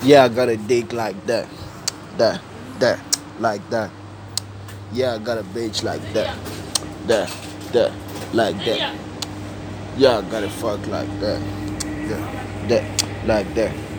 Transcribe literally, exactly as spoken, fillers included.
Yeah, I got a dick like that, that, that, like that. Yeah, I got a bitch like that, that, that, like that. Yeah, I got a fuck like that, that, that, like that.